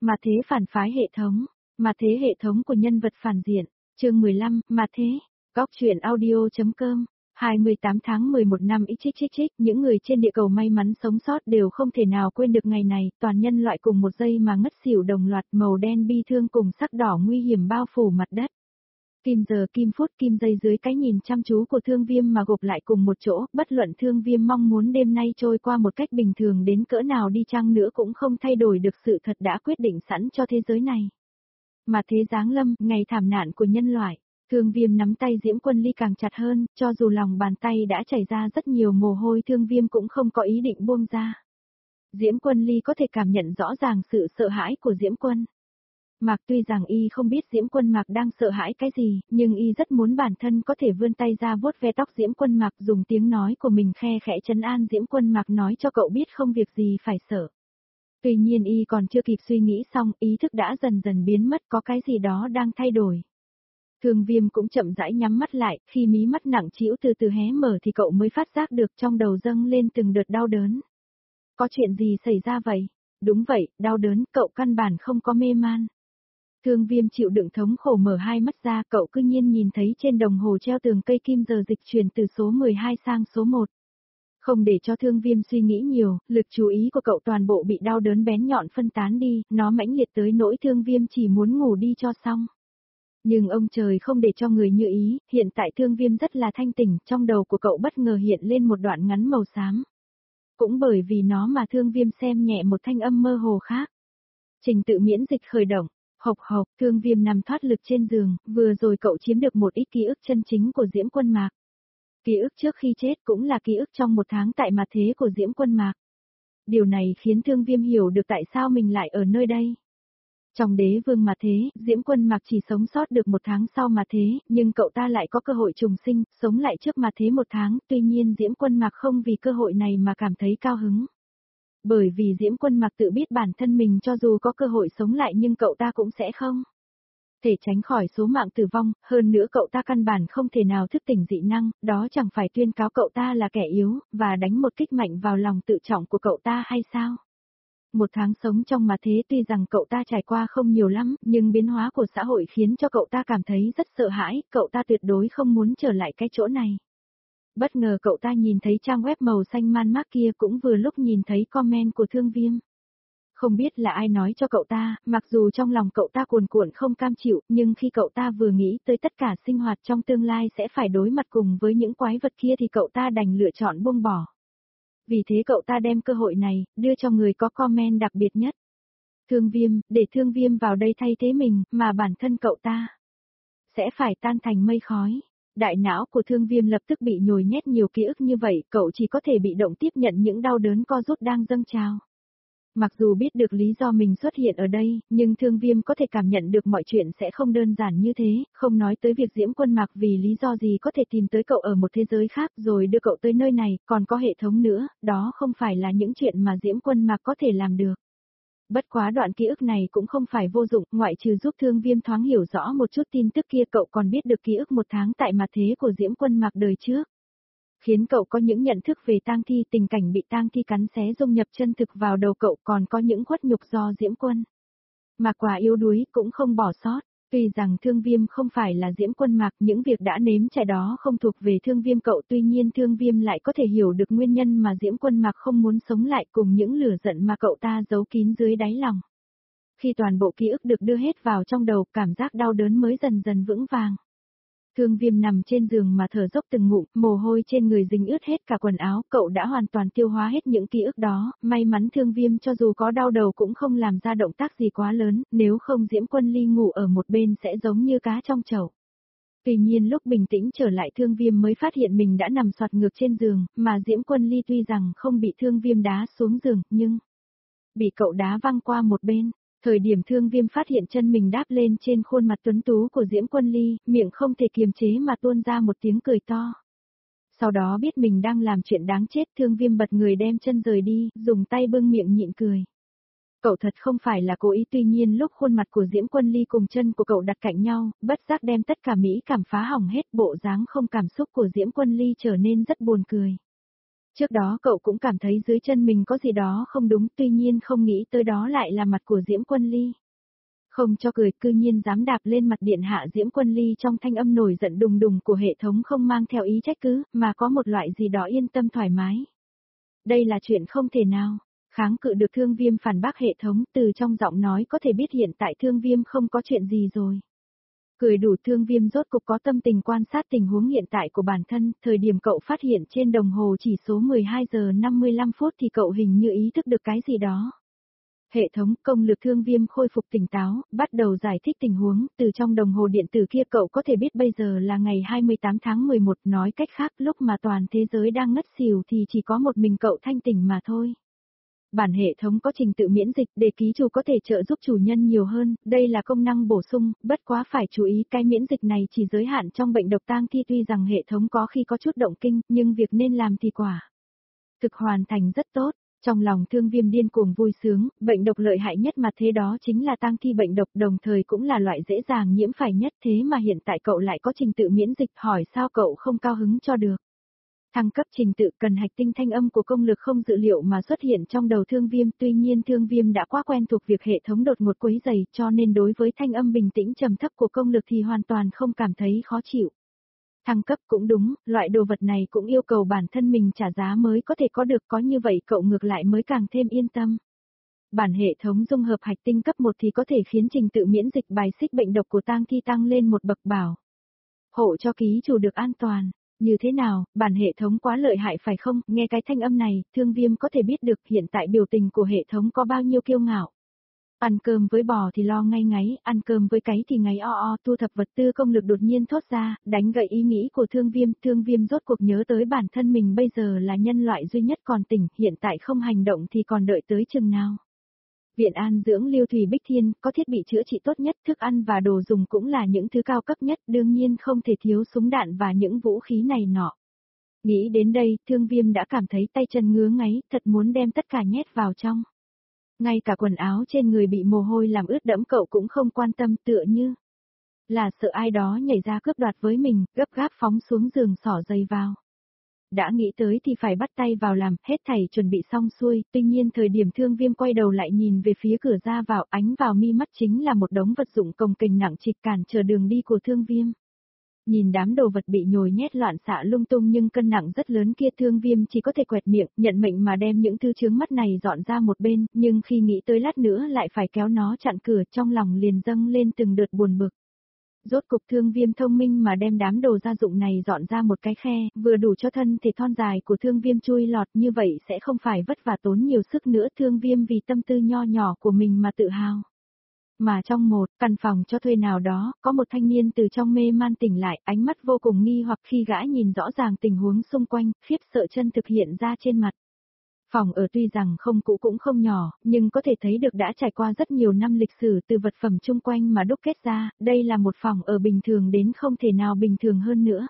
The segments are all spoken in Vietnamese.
Mà thế phản phái hệ thống. Mà thế hệ thống của nhân vật phản diện. Chương 15, mà thế. Góc truyện audio.com 28 tháng 11 năm XXXX, những người trên địa cầu may mắn sống sót đều không thể nào quên được ngày này, toàn nhân loại cùng một giây mà ngất xỉu đồng loạt, màu đen bi thương cùng sắc đỏ nguy hiểm bao phủ mặt đất. Kim giờ kim phút kim giây dưới cái nhìn chăm chú của Thương Viêm mà gộp lại cùng một chỗ, bất luận Thương Viêm mong muốn đêm nay trôi qua một cách bình thường đến cỡ nào đi chăng nữa cũng không thay đổi được sự thật đã quyết định sẵn cho thế giới này. Mà thế giáng lâm, ngày thảm nạn của nhân loại. Thương Viêm nắm tay Diễm Quân Ly càng chặt hơn, cho dù lòng bàn tay đã chảy ra rất nhiều mồ hôi, Thương Viêm cũng không có ý định buông ra. Diễm Quân Ly có thể cảm nhận rõ ràng sự sợ hãi của Diễm Quân Mạc, tuy rằng y không biết Diễm Quân Mạc đang sợ hãi cái gì, nhưng y rất muốn bản thân có thể vươn tay ra vuốt ve tóc Diễm Quân Mạc, dùng tiếng nói của mình khe khẽ trấn an Diễm Quân Mạc, nói cho cậu biết không việc gì phải sợ. Tuy nhiên y còn chưa kịp suy nghĩ xong, ý thức đã dần dần biến mất, có cái gì đó đang thay đổi. Thương Viêm cũng chậm rãi nhắm mắt lại, khi mí mắt nặng trĩu từ từ hé mở thì cậu mới phát giác được trong đầu dâng lên từng đợt đau đớn. Có chuyện gì xảy ra vậy? Đúng vậy, đau đớn, cậu căn bản không có mê man. Thương Viêm chịu đựng thống khổ mở hai mắt ra, cậu cứ nhiên nhìn thấy trên đồng hồ treo tường cây kim giờ dịch chuyển từ số 12 sang số 1. Không để cho Thương Viêm suy nghĩ nhiều, lực chú ý của cậu toàn bộ bị đau đớn bén nhọn phân tán đi, nó mãnh liệt tới nỗi Thương Viêm chỉ muốn ngủ đi cho xong. Nhưng ông trời không để cho người như ý, hiện tại Thương Viêm rất là thanh tỉnh, trong đầu của cậu bất ngờ hiện lên một đoạn ngắn màu xám. Cũng bởi vì nó mà Thương Viêm xem nhẹ một thanh âm mơ hồ khác. Trình tự miễn dịch khởi động. Hộc hộc, Thương Viêm nằm thoát lực trên giường, vừa rồi cậu chiếm được một ít ký ức chân chính của Diễm Quân Mạc. Ký ức trước khi chết cũng là ký ức trong một tháng tại mặt thế của Diễm Quân Mạc. Điều này khiến Thương Viêm hiểu được tại sao mình lại ở nơi đây. Trong đế vương mà thế, Diễm Quân Mạc chỉ sống sót được một tháng sau mà thế, nhưng cậu ta lại có cơ hội trùng sinh, sống lại trước mà thế một tháng, tuy nhiên Diễm Quân Mạc không vì cơ hội này mà cảm thấy cao hứng. Bởi vì Diễm Quân Mạc tự biết bản thân mình cho dù có cơ hội sống lại nhưng cậu ta cũng sẽ không thể tránh khỏi số mạng tử vong, hơn nữa cậu ta căn bản không thể nào thức tỉnh dị năng, đó chẳng phải tuyên cáo cậu ta là kẻ yếu, và đánh một kích mạnh vào lòng tự trọng của cậu ta hay sao? Một tháng sống trong mà thế tuy rằng cậu ta trải qua không nhiều lắm, nhưng biến hóa của xã hội khiến cho cậu ta cảm thấy rất sợ hãi, cậu ta tuyệt đối không muốn trở lại cái chỗ này. Bất ngờ cậu ta nhìn thấy trang web màu xanh man mác kia, cũng vừa lúc nhìn thấy comment của Thương Viêm. Không biết là ai nói cho cậu ta, mặc dù trong lòng cậu ta cuồn cuộn không cam chịu, nhưng khi cậu ta vừa nghĩ tới tất cả sinh hoạt trong tương lai sẽ phải đối mặt cùng với những quái vật kia thì cậu ta đành lựa chọn buông bỏ. Vì thế cậu ta đem cơ hội này, đưa cho người có comment đặc biệt nhất. Thương Viêm, để Thương Viêm vào đây thay thế mình, mà bản thân cậu ta sẽ phải tan thành mây khói. Đại não của Thương Viêm lập tức bị nhồi nhét nhiều ký ức như vậy, cậu chỉ có thể bị động tiếp nhận những đau đớn co rút đang dâng trào. Mặc dù biết được lý do mình xuất hiện ở đây, nhưng Thương Viêm có thể cảm nhận được mọi chuyện sẽ không đơn giản như thế, không nói tới việc Diễm Quân Mạc vì lý do gì có thể tìm tới cậu ở một thế giới khác rồi đưa cậu tới nơi này, còn có hệ thống nữa, đó không phải là những chuyện mà Diễm Quân Mạc có thể làm được. Bất quá đoạn ký ức này cũng không phải vô dụng, ngoại trừ giúp Thương Viêm thoáng hiểu rõ một chút tin tức kia, cậu còn biết được ký ức một tháng tại mặt thế của Diễm Quân Mạc đời trước. Khiến cậu có những nhận thức về tang thi, tình cảnh bị tang thi cắn xé dung nhập chân thực vào đầu cậu, còn có những khuất nhục do Diễm Quân Mạc quá yếu đuối cũng không bỏ sót. Tuy rằng Thương Viêm không phải là Diễm Quân Mạc, những việc đã nếm trải đó không thuộc về Thương Viêm cậu, tuy nhiên Thương Viêm lại có thể hiểu được nguyên nhân mà Diễm Quân Mạc không muốn sống lại cùng những lửa giận mà cậu ta giấu kín dưới đáy lòng. Khi toàn bộ ký ức được đưa hết vào trong đầu, cảm giác đau đớn mới dần dần vững vàng. Thương Viêm nằm trên giường mà thở dốc từng ngụm, mồ hôi trên người dính ướt hết cả quần áo, cậu đã hoàn toàn tiêu hóa hết những ký ức đó, may mắn Thương Viêm cho dù có đau đầu cũng không làm ra động tác gì quá lớn, nếu không Diễm Quân Ly ngủ ở một bên sẽ giống như cá trong chậu. Tuy nhiên lúc bình tĩnh trở lại Thương Viêm mới phát hiện mình đã nằm xoạt ngược trên giường, mà Diễm Quân Ly tuy rằng không bị Thương Viêm đá xuống giường, nhưng bị cậu đá văng qua một bên. Thời điểm Thương Viêm phát hiện chân mình đáp lên trên khuôn mặt tuấn tú của Diễm Quân Ly, miệng không thể kiềm chế mà tuôn ra một tiếng cười to. Sau đó biết mình đang làm chuyện đáng chết, Thương Viêm bật người đem chân rời đi, dùng tay bưng miệng nhịn cười. Cậu thật không phải là cố ý, tuy nhiên lúc khuôn mặt của Diễm Quân Ly cùng chân của cậu đặt cạnh nhau, bất giác đem tất cả mỹ cảm phá hỏng hết, bộ dáng không cảm xúc của Diễm Quân Ly trở nên rất buồn cười. Trước đó cậu cũng cảm thấy dưới chân mình có gì đó không đúng, tuy nhiên không nghĩ tới đó lại là mặt của Diễm Quân Ly. Không cho cười, cư nhiên dám đạp lên mặt điện hạ Diễm Quân Ly trong thanh âm nổi giận đùng đùng của hệ thống không mang theo ý trách cứ, mà có một loại gì đó yên tâm thoải mái. Đây là chuyện không thể nào. Kháng cự được Thương Viêm phản bác hệ thống, từ trong giọng nói có thể biết hiện tại Thương Viêm không có chuyện gì rồi. Cười đủ, Thương Viêm rốt cục có tâm tình quan sát tình huống hiện tại của bản thân, thời điểm cậu phát hiện trên đồng hồ chỉ số 12 giờ 55 phút thì cậu hình như ý thức được cái gì đó. Hệ thống công lực Thương Viêm khôi phục tỉnh táo, bắt đầu giải thích tình huống, từ trong đồng hồ điện tử kia cậu có thể biết bây giờ là ngày 28 tháng 11, nói cách khác lúc mà toàn thế giới đang ngất xỉu thì chỉ có một mình cậu thanh tỉnh mà thôi. Bản hệ thống có trình tự miễn dịch để ký chủ có thể trợ giúp chủ nhân nhiều hơn, đây là công năng bổ sung, bất quá phải chú ý cái miễn dịch này chỉ giới hạn trong bệnh độc tang thi, tuy rằng hệ thống có khi có chút động kinh, nhưng việc nên làm thì quả thực hoàn thành rất tốt. Trong lòng Thương Viêm điên cuồng vui sướng, bệnh độc lợi hại nhất mà thế đó chính là tang thi bệnh độc, đồng thời cũng là loại dễ dàng nhiễm phải nhất, thế mà hiện tại cậu lại có trình tự miễn dịch, hỏi sao cậu không cao hứng cho được. Thăng cấp trình tự cần hạch tinh, thanh âm của công lực không dự liệu mà xuất hiện trong đầu Thương Viêm, tuy nhiên Thương Viêm đã quá quen thuộc việc hệ thống đột ngột quấy rầy, cho nên đối với thanh âm bình tĩnh trầm thấp của công lực thì hoàn toàn không cảm thấy khó chịu. Thăng cấp cũng đúng, loại đồ vật này cũng yêu cầu bản thân mình trả giá mới có thể có được, có như vậy cậu ngược lại mới càng thêm yên tâm. Bản hệ thống dung hợp hạch tinh cấp 1 thì có thể khiến trình tự miễn dịch bài xích bệnh độc của tang thi tăng lên một bậc, bảo hộ cho ký chủ được an toàn. Như thế nào, bản hệ thống quá lợi hại phải không? Nghe cái thanh âm này, Thương Viêm có thể biết được hiện tại biểu tình của hệ thống có bao nhiêu kiêu ngạo. Ăn cơm với bò thì lo ngay ngáy, ăn cơm với cái thì ngáy o o, thu thập vật tư công lực đột nhiên thốt ra, đánh gậy ý nghĩ của Thương Viêm rốt cuộc nhớ tới bản thân mình bây giờ là nhân loại duy nhất còn tỉnh, hiện tại không hành động thì còn đợi tới chừng nào. Viện an dưỡng Lưu Thủy Bích Thiên, có thiết bị chữa trị tốt nhất, thức ăn và đồ dùng cũng là những thứ cao cấp nhất, đương nhiên không thể thiếu súng đạn và những vũ khí này nọ. Nghĩ đến đây, Thương Viêm đã cảm thấy tay chân ngứa ngáy, thật muốn đem tất cả nhét vào trong. Ngay cả quần áo trên người bị mồ hôi làm ướt đẫm cậu cũng không quan tâm, tựa như là sợ ai đó nhảy ra cướp đoạt với mình, gấp gáp phóng xuống giường xỏ giày vào. Đã nghĩ tới thì phải bắt tay vào làm, hết thảy chuẩn bị xong xuôi, tuy nhiên thời điểm Thương Viêm quay đầu lại nhìn về phía cửa ra vào, ánh vào mi mắt chính là một đống vật dụng cồng kềnh nặng trịch cản trở đường đi của Thương Viêm. Nhìn đám đồ vật bị nhồi nhét loạn xạ lung tung nhưng cân nặng rất lớn kia, Thương Viêm chỉ có thể quẹt miệng, nhận mệnh mà đem những thứ chướng mắt này dọn ra một bên, nhưng khi nghĩ tới lát nữa lại phải kéo nó chặn cửa, trong lòng liền dâng lên từng đợt buồn bực. Rốt cục Thương Viêm thông minh mà đem đám đồ gia dụng này dọn ra một cái khe, vừa đủ cho thân thể thon dài của Thương Viêm chui lọt, như vậy sẽ không phải vất vả tốn nhiều sức nữa. Thương Viêm vì tâm tư nho nhỏ của mình mà tự hào. Mà trong một căn phòng cho thuê nào đó, có một thanh niên từ trong mê man tỉnh lại, ánh mắt vô cùng nghi hoặc khi gã nhìn rõ ràng tình huống xung quanh, khiếp sợ chân thực hiện ra trên mặt. Phòng ở tuy rằng không cũ cũng không nhỏ, nhưng có thể thấy được đã trải qua rất nhiều năm lịch sử từ vật phẩm chung quanh mà đúc kết ra, đây là một phòng ở bình thường đến không thể nào bình thường hơn nữa.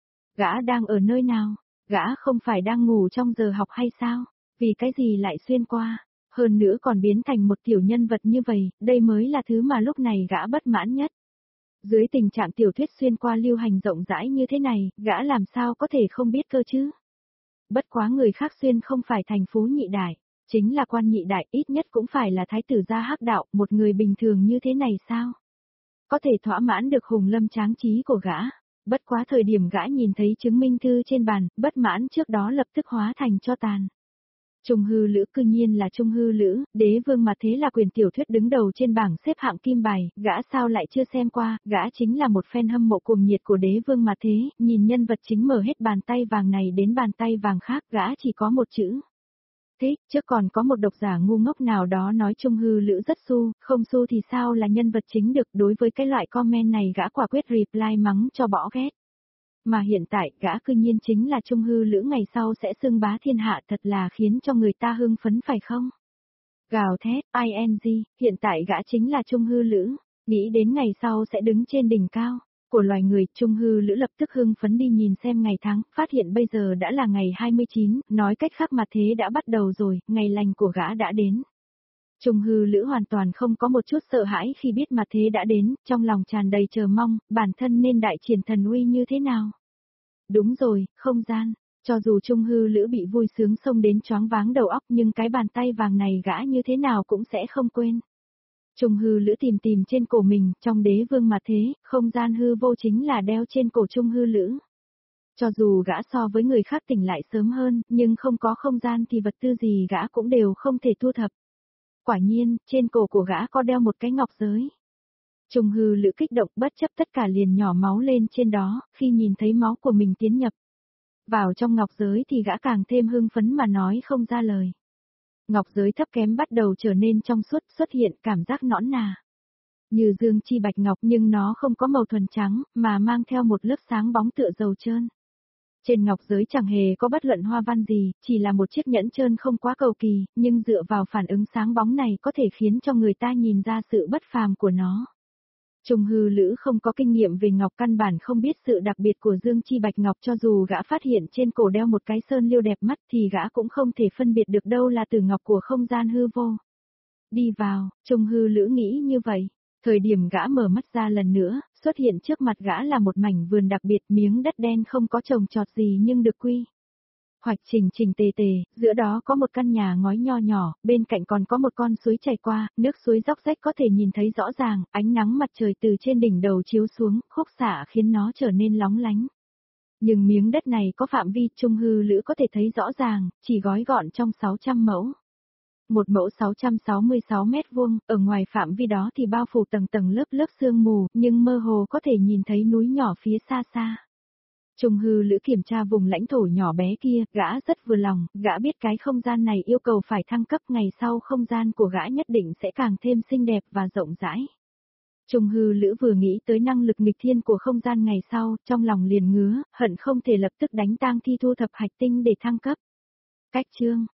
Gã đang ở nơi nào? Gã không phải đang ngủ trong giờ học hay sao? Vì cái gì lại xuyên qua? Hơn nữa còn biến thành một tiểu nhân vật như vậy, đây mới là thứ mà lúc này gã bất mãn nhất. Dưới tình trạng tiểu thuyết xuyên qua lưu hành rộng rãi như thế này, gã làm sao có thể không biết cơ chứ? Bất quá người khác xuyên không phải thành phú nhị đại, chính là quan nhị đại, ít nhất cũng phải là thái tử gia hắc đạo, một người bình thường như thế này sao? Có thể thỏa mãn được hùng lâm tráng trí của gã. Bất quá thời điểm gã nhìn thấy chứng minh thư trên bàn, bất mãn trước đó lập tức hóa thành tro tàn. Trung hư lữ, cư nhiên là Trung hư lữ, đế vương mà thế là quyền tiểu thuyết đứng đầu trên bảng xếp hạng kim bài, gã sao lại chưa xem qua, gã chính là một fan hâm mộ cuồng nhiệt của đế vương mà thế, nhìn nhân vật chính mở hết bàn tay vàng này đến bàn tay vàng khác, gã chỉ có một chữ. Thích, trước còn có một độc giả ngu ngốc nào đó nói Trung hư lữ rất su, không su thì sao là nhân vật chính được, đối với cái loại comment này gã quả quyết reply mắng cho bỏ ghét. Mà hiện tại, gã cư nhiên chính là Trung hư lữ ngày sau sẽ xưng bá thiên hạ, thật là khiến cho người ta hưng phấn phải không? Gào thét, ing, hiện tại gã chính là Trung hư lữ, nghĩ đến ngày sau sẽ đứng trên đỉnh cao của loài người. Trung hư lữ lập tức hưng phấn đi nhìn xem ngày tháng, phát hiện bây giờ đã là ngày 29, nói cách khác mà thế đã bắt đầu rồi, ngày lành của gã đã đến. Trung hư lữ hoàn toàn không có một chút sợ hãi khi biết mà thế đã đến, trong lòng tràn đầy chờ mong, bản thân nên đại triển thần uy như thế nào. Đúng rồi, không gian. Cho dù Trung Hư Lữ bị vui sướng xông đến choáng váng đầu óc nhưng cái bàn tay vàng này gã như thế nào cũng sẽ không quên. Trung Hư Lữ tìm tìm trên cổ mình, trong đế vương mà thế, không gian hư vô chính là đeo trên cổ Trung Hư Lữ. Cho dù gã so với người khác tỉnh lại sớm hơn, nhưng không có không gian thì vật tư gì gã cũng đều không thể thu thập. Quả nhiên, trên cổ của gã có đeo một cái ngọc giới. Trung Hư Lữ kích động bất chấp tất cả liền nhỏ máu lên trên đó, khi nhìn thấy máu của mình tiến nhập vào trong ngọc giới thì gã càng thêm hưng phấn mà nói không ra lời. Ngọc giới thấp kém bắt đầu trở nên trong suốt, xuất hiện cảm giác nõn nà. Như dương chi bạch ngọc nhưng nó không có màu thuần trắng, mà mang theo một lớp sáng bóng tựa dầu trơn. Trên ngọc giới chẳng hề có bất luận hoa văn gì, chỉ là một chiếc nhẫn trơn không quá cầu kỳ, nhưng dựa vào phản ứng sáng bóng này có thể khiến cho người ta nhìn ra sự bất phàm của nó. Trung Hư Lữ không có kinh nghiệm về ngọc căn bản không biết sự đặc biệt của dương chi bạch ngọc, cho dù gã phát hiện trên cổ đeo một cái sơn liêu đẹp mắt thì gã cũng không thể phân biệt được đâu là từ ngọc của không gian hư vô. Đi vào, Trung Hư Lữ nghĩ như vậy. Thời điểm gã mở mắt ra lần nữa, xuất hiện trước mặt gã là một mảnh vườn đặc biệt, miếng đất đen không có trồng trọt gì nhưng được quy hoạch chỉnh chỉnh tề tề, giữa đó có một căn nhà ngói nho nhỏ, bên cạnh còn có một con suối chảy qua, nước suối róc rách có thể nhìn thấy rõ ràng, ánh nắng mặt trời từ trên đỉnh đầu chiếu xuống, khúc xạ khiến nó trở nên lóng lánh. Nhưng miếng đất này có phạm vi Trung Hư Lữ có thể thấy rõ ràng, chỉ gói gọn trong 600 mẫu. Một mẫu 666 mét vuông, ở ngoài phạm vi đó thì bao phủ tầng tầng lớp lớp sương mù, nhưng mơ hồ có thể nhìn thấy núi nhỏ phía xa xa. Trung Hư Lữ kiểm tra vùng lãnh thổ nhỏ bé kia, gã rất vừa lòng, gã biết cái không gian này yêu cầu phải thăng cấp, ngày sau không gian của gã nhất định sẽ càng thêm xinh đẹp và rộng rãi. Trung Hư Lữ vừa nghĩ tới năng lực nghịch thiên của không gian ngày sau, trong lòng liền ngứa, hận không thể lập tức đánh tang thi thu thập hạch tinh để thăng cấp. Cách chương